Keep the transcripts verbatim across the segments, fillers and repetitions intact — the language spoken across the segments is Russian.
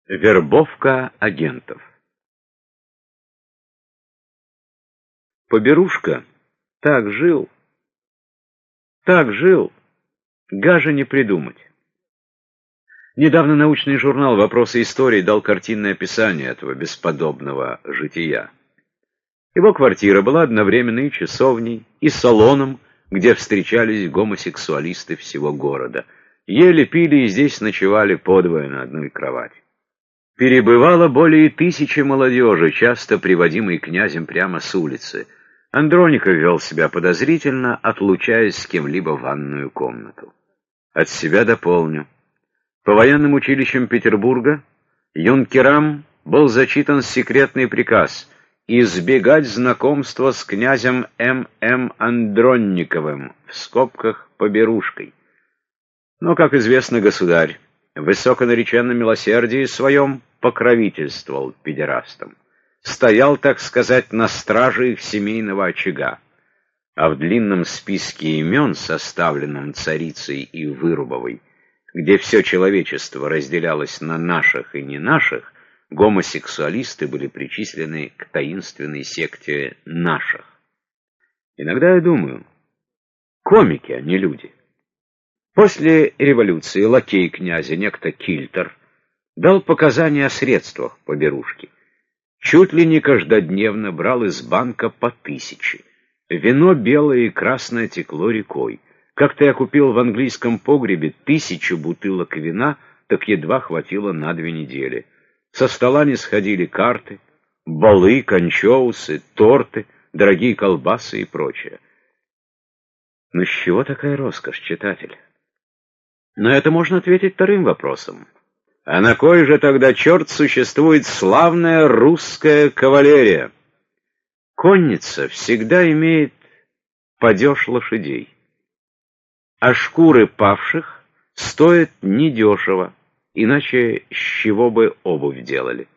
Вербовка агентов. Поберушка так жил, так жил, гаже не придумать. Недавно научный журнал «Вопросы истории» дал картинное описание этого бесподобного жития. Его квартира была одновременно и часовней, и салоном, где встречались гомосексуалисты всего города. Ели, пили и здесь ночевали подвое на одной кровати. Перебывало более тысячи молодежи, часто приводимой князем прямо с улицы. Андроников вел себя подозрительно, отлучаясь с кем-либо в ванную комнату. От себя дополню. По военным училищам Петербурга юнкерам был зачитан секретный приказ избегать знакомства с князем М М Андронниковым, в скобках Поберушкой. Но, как известно, государь в высоконареченном милосердии своем покровительствовал педерастам, стоял, так сказать, на страже их семейного очага, а в длинном списке имен, составленном царицей и Вырубовой, где все человечество разделялось на наших и не наших, гомосексуалисты были причислены к таинственной секте наших. Иногда я думаю, комики, а не люди. После революции лакей князя, некто Кильтер, дал показания о средствах Поберушки. Чуть ли не каждодневно брал из банка по тысяче. Вино белое и красное текло рекой. Как-то я купил в английском погребе тысячу бутылок вина, так едва хватило на две недели. Со стола не сходили карты, балы, кончоусы, торты, дорогие колбасы и прочее. Ну с чего такая роскошь, читатель? На это можно ответить вторым вопросом. А на кой же тогда черт существует славная русская кавалерия? Конница всегда имеет падеж лошадей, а шкуры павших стоят недешево, иначе с чего бы обувь делали?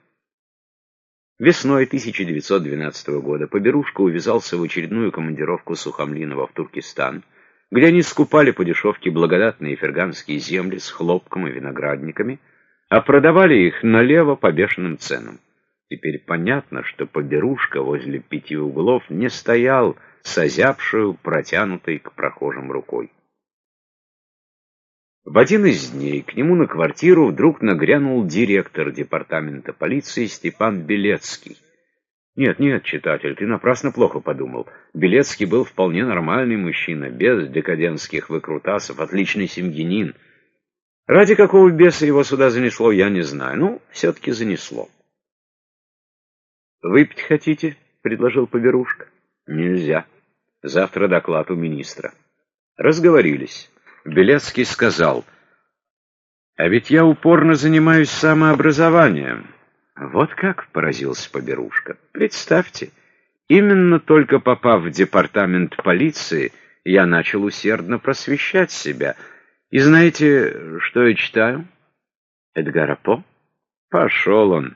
Весной тысяча девятьсот двенадцатого года Поберушка увязался в очередную командировку Сухомлинова в Туркестан, где они скупали по дешевке благодатные ферганские земли с хлопком и виноградниками, а продавали их налево по бешеным ценам. Теперь понятно, что Поберушка возле пяти углов не стоял с озябшую, протянутой к прохожим рукой. В один из дней к нему на квартиру вдруг нагрянул директор департамента полиции Степан Белецкий. Нет, нет, читатель, ты напрасно плохо подумал. Белецкий был вполне нормальный мужчина, без декадентских выкрутасов, отличный семьянин. Ради какого беса его сюда занесло, я не знаю. Ну, все-таки занесло. «Выпить хотите?» — предложил Поберушка. «Нельзя. Завтра доклад у министра». Разговорились. Белецкий сказал: «А ведь я упорно занимаюсь самообразованием». «Вот как?» — поразился Поберушка. «Представьте, именно только попав в департамент полиции, я начал усердно просвещать себя. И знаете, что я читаю? Эдгара По? Пошел он.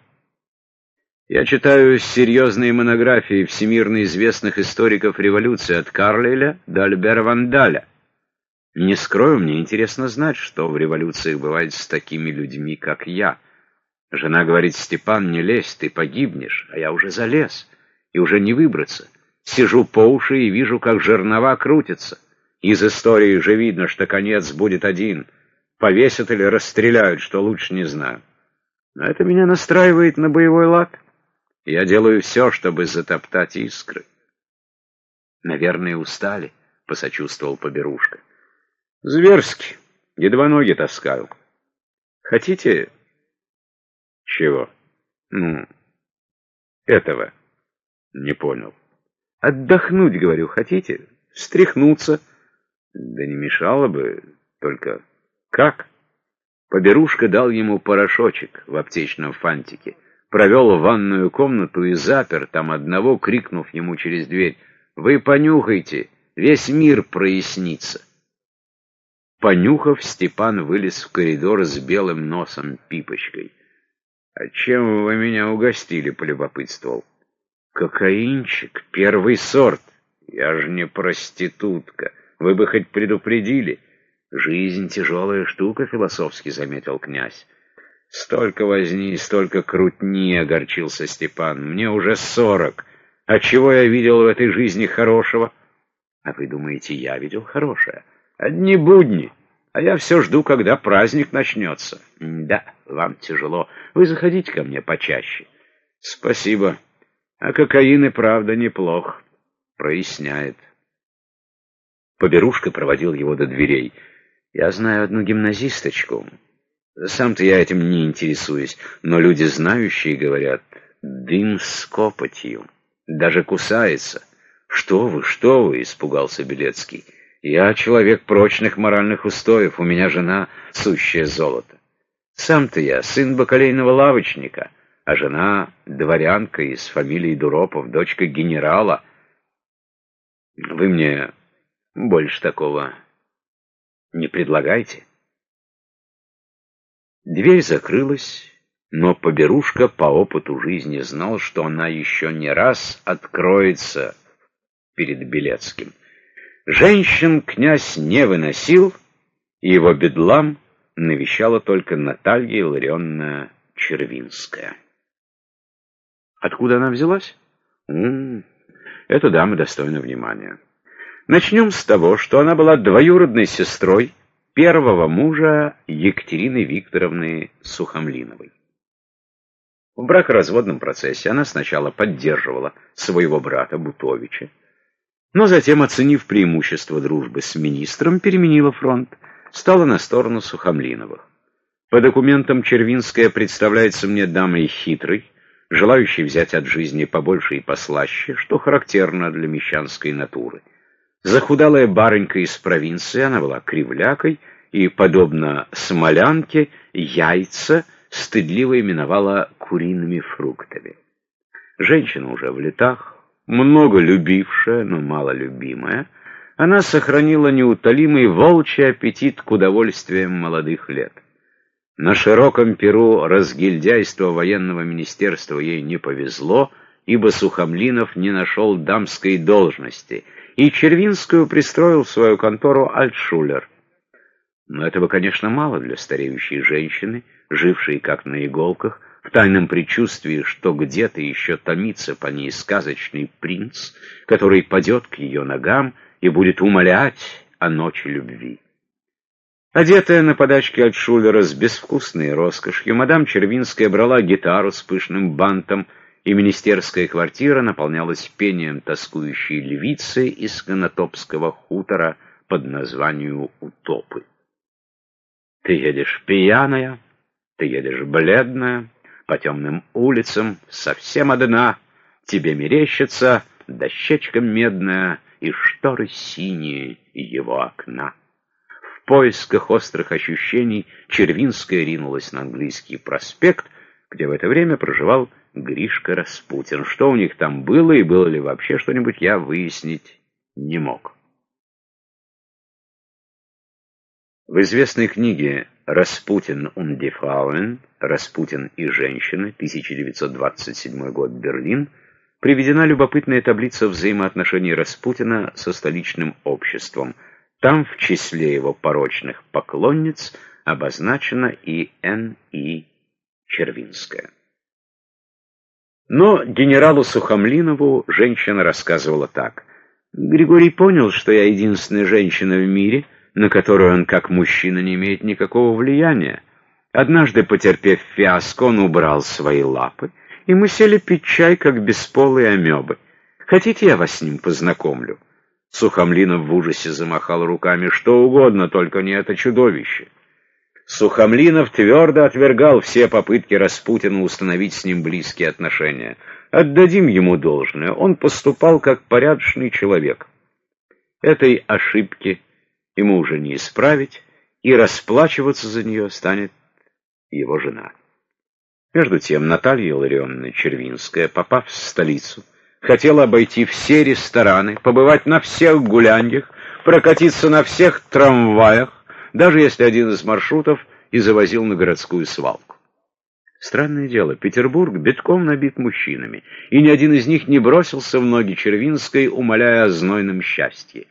Я читаю серьезные монографии всемирно известных историков революции от Карлейля до Альбера Вандаля. Не скрою, мне интересно знать, что в революциях бывает с такими людьми, как я. Жена говорит: Степан, не лезь, ты погибнешь, а я уже залез, и уже не выбраться. Сижу по уши и вижу, как жернова крутятся. Из истории же видно, что конец будет один. Повесят или расстреляют, что лучше не знаю. Но это меня настраивает на боевой лад. Я делаю все, чтобы затоптать искры». «Наверное, устали», — посочувствовал Поберушка. «Зверски. Едва ноги таскаю. Хотите...» «Чего?» «Ну, этого». «Не понял». «Отдохнуть, говорю, хотите? Встряхнуться?» «Да не мешало бы, только как?» Поберушка дал ему порошочек в аптечном фантике, провел в ванную комнату и запер там одного, крикнув ему через дверь: «Вы понюхайте, весь мир прояснится». Понюхав, Степан вылез в коридор с белым носом пипочкой. «А чем вы меня угостили?» — полюбопытствовал. «Кокаинчик, первый сорт. Я же не проститутка. Вы бы хоть предупредили». «Жизнь — тяжелая штука», — философски заметил князь. Столько возни, столько крутни, — огорчился Степан. Мне уже сорок. А чего я видел в этой жизни хорошего? А вы думаете, я видел хорошее? Одни будни. А я все жду, когда праздник начнется. Да, вам тяжело. Вы заходите ко мне почаще. Спасибо. А кокаин и правда неплох. Проясняет. Поберушка проводил его до дверей. Я знаю одну гимназисточку. Сам-то я этим не интересуюсь, но люди знающие говорят, дым с копотью. Даже кусается. Что вы, что вы, — испугался Белецкий. Я человек прочных моральных устоев, у меня жена — сущее золото. Сам-то я сын бакалейного лавочника, а жена — дворянка из фамилии Дуропов, дочка генерала. Вы мне больше такого не предлагайте. Дверь закрылась, но Поберушка по опыту жизни знал, что она еще не раз откроется перед Белецким. Женщин князь не выносил, и его бедлам навещала только Наталья Илларионовна Червинская. Откуда она взялась? М-м, эта дама достойна внимания. Начнем с того, что она была двоюродной сестрой первого мужа Екатерины Викторовны Сухомлиновой. В бракоразводном процессе она сначала поддерживала своего брата Бутовича, но затем, оценив преимущество дружбы с министром, переменила фронт, стала на сторону Сухомлиновых. По документам Червинская представляется мне дамой хитрой, желающей взять от жизни побольше и послаще, что характерно для мещанской натуры. Захудалая барынька из провинции, она была кривлякой и, подобно смолянке, яйца стыдливо именовала куриными фруктами. Женщина уже в летах, много любившая, но мало любимая, она сохранила неутолимый волчий аппетит к удовольствиям молодых лет. На широком перу разгильдяйства военного министерства ей не повезло, ибо Сухомлинов не нашел дамской должности, и Червинскую пристроил в свою контору альтшулер. Но этого, конечно, мало для стареющей женщины, жившей как на иголках, в тайном предчувствии, что где-то еще томится по ней сказочный принц, который падет к ее ногам и будет умолять о ночи любви. Одетая на подачке альтшулера с безвкусной роскошью, мадам Червинская брала гитару с пышным бантом, и министерская квартира наполнялась пением тоскующей львицы из конотопского хутора под названием Утопы. Ты едешь пьяная, ты едешь бледная, по темным улицам, совсем одна, тебе мерещится дощечка медная и шторы синие его окна. В поисках острых ощущений Червинская ринулась на Английский проспект, где в это время проживал Гришка Распутин. Что у них там было и было ли вообще что-нибудь, я выяснить не мог. В известной книге «Распутин und die Frauen» «Распутин и женщины», тысяча девятьсот двадцать седьмой год, Берлин, приведена любопытная таблица взаимоотношений Распутина со столичным обществом. Там в числе его порочных поклонниц обозначена и Н И Червинская. Но генералу Сухомлинову женщина рассказывала так. «Григорий понял, что я единственная женщина в мире, на которую он как мужчина не имеет никакого влияния. Однажды, потерпев фиаско, он убрал свои лапы, и мы сели пить чай, как бесполые амебы. Хотите, я вас с ним познакомлю?» Сухомлинов в ужасе замахал руками. «Что угодно, только не это чудовище». Сухомлинов твердо отвергал все попытки Распутина установить с ним близкие отношения. Отдадим ему должное, он поступал как порядочный человек. Этой ошибки ему уже не исправить, и расплачиваться за нее станет его жена. Между тем Наталья Илларионовна Червинская, попав в столицу, хотела обойти все рестораны, побывать на всех гуляньях, прокатиться на всех трамваях, даже если один из маршрутов и завозил на городскую свалку. Странное дело, Петербург битком набит мужчинами, и ни один из них не бросился в ноги Червинской, умоляя о знойном счастье.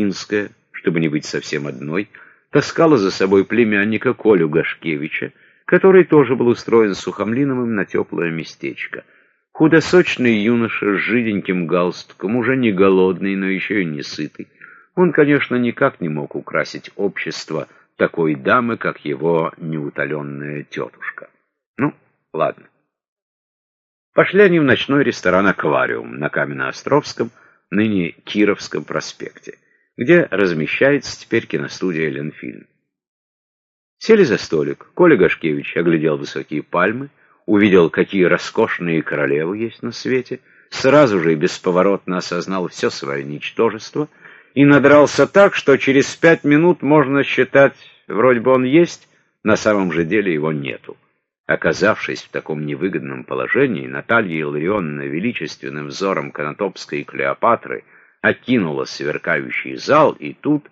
Червинская, чтобы не быть совсем одной, таскала за собой племянника Колю Гашкевича, который тоже был устроен Сухомлиновым на теплое местечко. Худосочный юноша с жиденьким галстуком, уже не голодный, но еще и не сытый. Он, конечно, никак не мог украсить общество такой дамы, как его неутоленная тетушка. Ну, ладно. Пошли они в ночной ресторан «Аквариум» на Каменноостровском, ныне Кировском проспекте, где размещается теперь киностудия «Ленфильм». Сели за столик. Коля Гашкевич оглядел высокие пальмы, увидел, какие роскошные королевы есть на свете, сразу же и бесповоротно осознал все свое ничтожество и надрался так, что через пять минут можно считать, вроде бы он есть, на самом же деле его нету. Оказавшись в таком невыгодном положении, Наталья Илларионовна величественным взором Конотопской Клеопатры окинула сверкающий зал, и тут...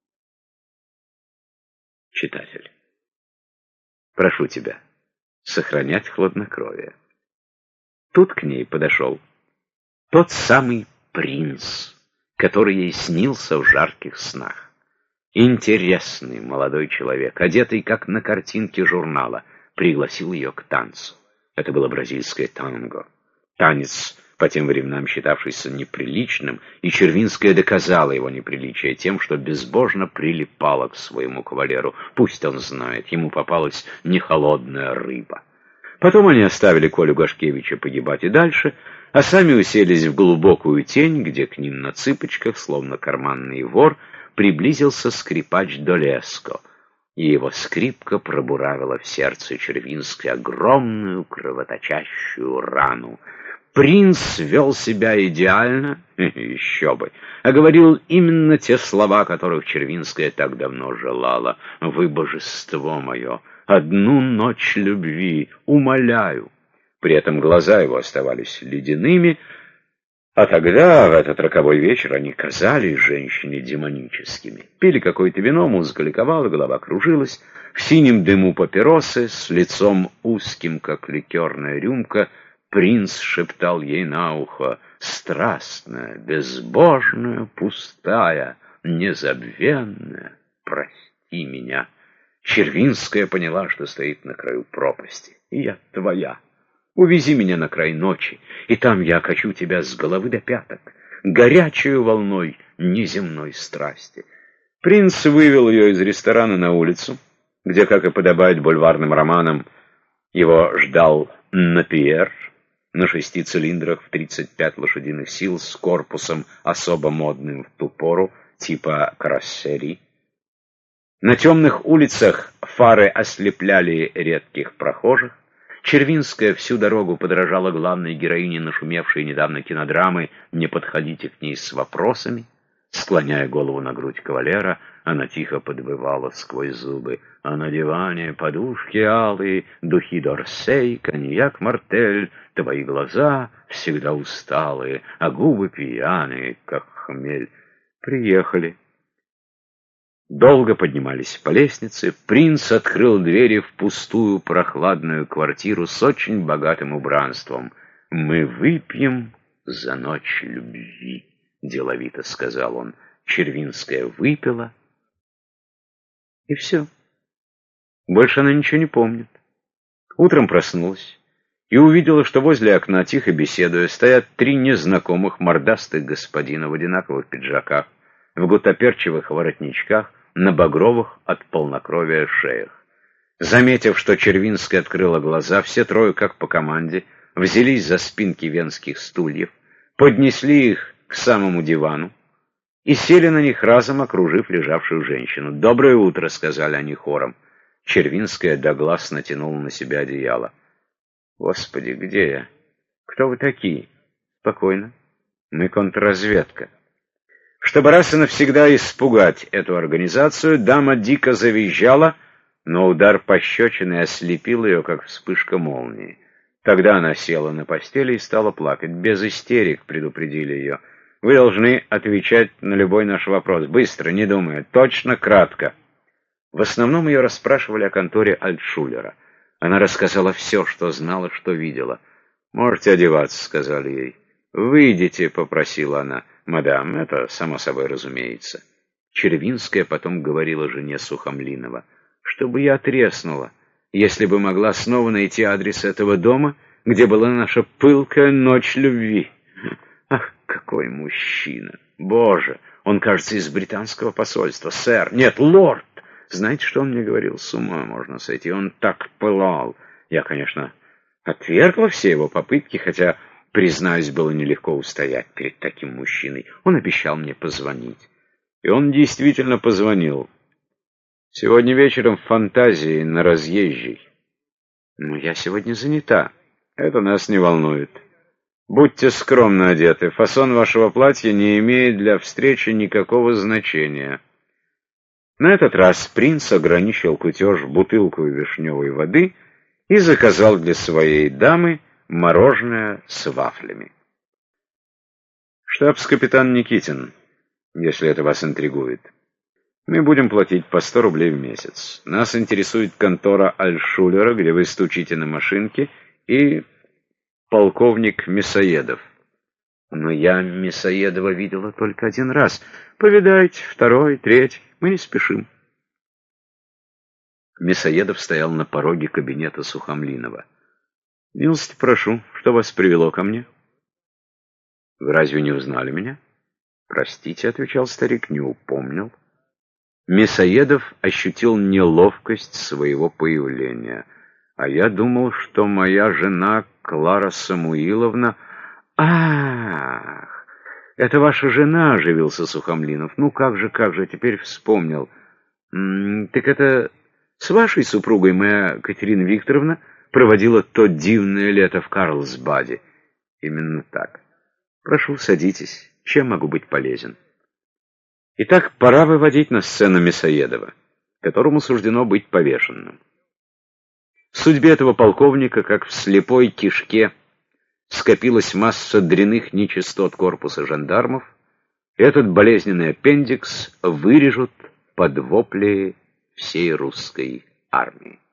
Читатель, прошу тебя сохранять хладнокровие. Тут к ней подошел тот самый принц, который ей снился в жарких снах. Интересный молодой человек, одетый как на картинке журнала, пригласил ее к танцу. Это было бразильское танго. Танец, по тем временам считавшийся неприличным, и Червинская доказала его неприличие тем, что безбожно прилипала к своему кавалеру. Пусть он знает, ему попалась не холодная рыба. Потом они оставили Колю Гашкевича погибать и дальше, а сами уселись в глубокую тень, где к ним на цыпочках, словно карманный вор, приблизился скрипач Долеско, и его скрипка пробуравила в сердце Червинской огромную кровоточащую рану. Принц вел себя идеально, еще бы, а говорил именно те слова, которых Червинская так давно желала. «Вы, божество мое, одну ночь любви, умоляю». При этом глаза его оставались ледяными, а тогда, в этот роковой вечер, они казались женщине демоническими. Пили какое-то вино, музыка ликовала, голова кружилась. В синем дыму папиросы, с лицом узким, как ликерная рюмка, принц шептал ей на ухо: «Страстная, безбожная, пустая, незабвенная, прости меня». Червинская поняла, что стоит на краю пропасти. «И я твоя. Увези меня на край ночи, и там я окачу тебя с головы до пяток, горячую волной неземной страсти». Принц вывел ее из ресторана на улицу, где, как и подобает бульварным романам, его ждал Напиер на шести цилиндрах в тридцать пять лошадиных сил с корпусом, особо модным в ту пору, типа кароссери. На темных улицах фары ослепляли редких прохожих. Червинская всю дорогу подражала главной героине нашумевшей недавно кинодрамы «Не подходите к ней с вопросами». Склоняя голову на грудь кавалера, она тихо подвывала сквозь зубы: «А на диване подушки алые, духи Дорсей, коньяк Мартель, твои глаза всегда усталые, а губы пьяные, как хмель». Приехали. Долго поднимались по лестнице. Принц открыл двери в пустую прохладную квартиру с очень богатым убранством. «Мы выпьем за ночь любви», — деловито сказал он. Червинская выпила, и все. Больше она ничего не помнит. Утром проснулась и увидела, что возле окна, тихо беседуя, стоят три незнакомых мордастых господина в одинаковых пиджаках, в гутоперчивых воротничках, на багровых от полнокровия шеях. Заметив, что Червинская открыла глаза, все трое, как по команде, взялись за спинки венских стульев, поднесли их к самому дивану и сели на них, разом окружив лежавшую женщину. «Доброе утро», — сказали они хором. Червинская до глаз натянула на себя одеяло. «Господи, где я? Кто вы такие?» «Спокойно. Мы контрразведка». Чтобы раз и навсегда испугать эту организацию, дама дико завизжала, но удар пощечины ослепил ее, как вспышка молнии. Тогда она села на постели и стала плакать. «Без истерик», — предупредили ее. «Вы должны отвечать на любой наш вопрос. Быстро, не думая, точно, кратко». В основном ее расспрашивали о конторе Альтшулера. Она рассказала все, что знала, что видела. «Можете одеваться», — сказали ей. «Выйдите», — попросила она. «Мадам, это само собой разумеется». Червинская потом говорила жене Сухомлинова: «Чтобы я треснула. если бы могла снова найти адрес этого дома, где была наша пылкая ночь любви. Ах, какой мужчина! Боже, он, кажется, из британского посольства. Сэр, нет, лорд! Знаете, что он мне говорил? С ума можно сойти. Он так пылал. Я, конечно, отвергла все его попытки, хотя, признаюсь, было нелегко устоять перед таким мужчиной. Он обещал мне позвонить. И он действительно позвонил. Сегодня вечером в Фантазии на Разъезжей. Но я сегодня занята. Это нас не волнует. Будьте скромно одеты. Фасон вашего платья не имеет для встречи никакого значения. На этот раз принц ограничил кутеж бутылкой вишневой воды и заказал для своей дамы мороженое с вафлями. Штабс-капитан Никитин, если это вас интригует. Мы будем платить по сто рублей в месяц. Нас интересует контора Альтшулера, где вы стучите на машинке, и полковник Мясоедов. Но я Мясоедова видела только один раз. Повидайте, второй, третий. Мы не спешим. Мясоедов стоял на пороге кабинета Сухомлинова. «Милости прошу, что вас привело ко мне?» «Вы разве не узнали меня?» «Простите», — отвечал старик, — «не упомнил». Мясоедов ощутил неловкость своего появления. «А я думал, что моя жена Клара Самуиловна...» «Ах, это ваша жена», — оживился Сухомлинов. «Ну как же, как же, теперь вспомнил. М-м, так это с вашей супругой моя Катерина Викторовна проводила то дивное лето в Карлсбаде?» «Именно так. Прошу, садитесь. Чем могу быть полезен?» Итак, пора выводить на сцену Мясоедова, которому суждено быть повешенным. В судьбе этого полковника, как в слепой кишке, скопилась масса дрянных нечистот корпуса жандармов, и этот болезненный аппендикс вырежут под вопли всей русской армии.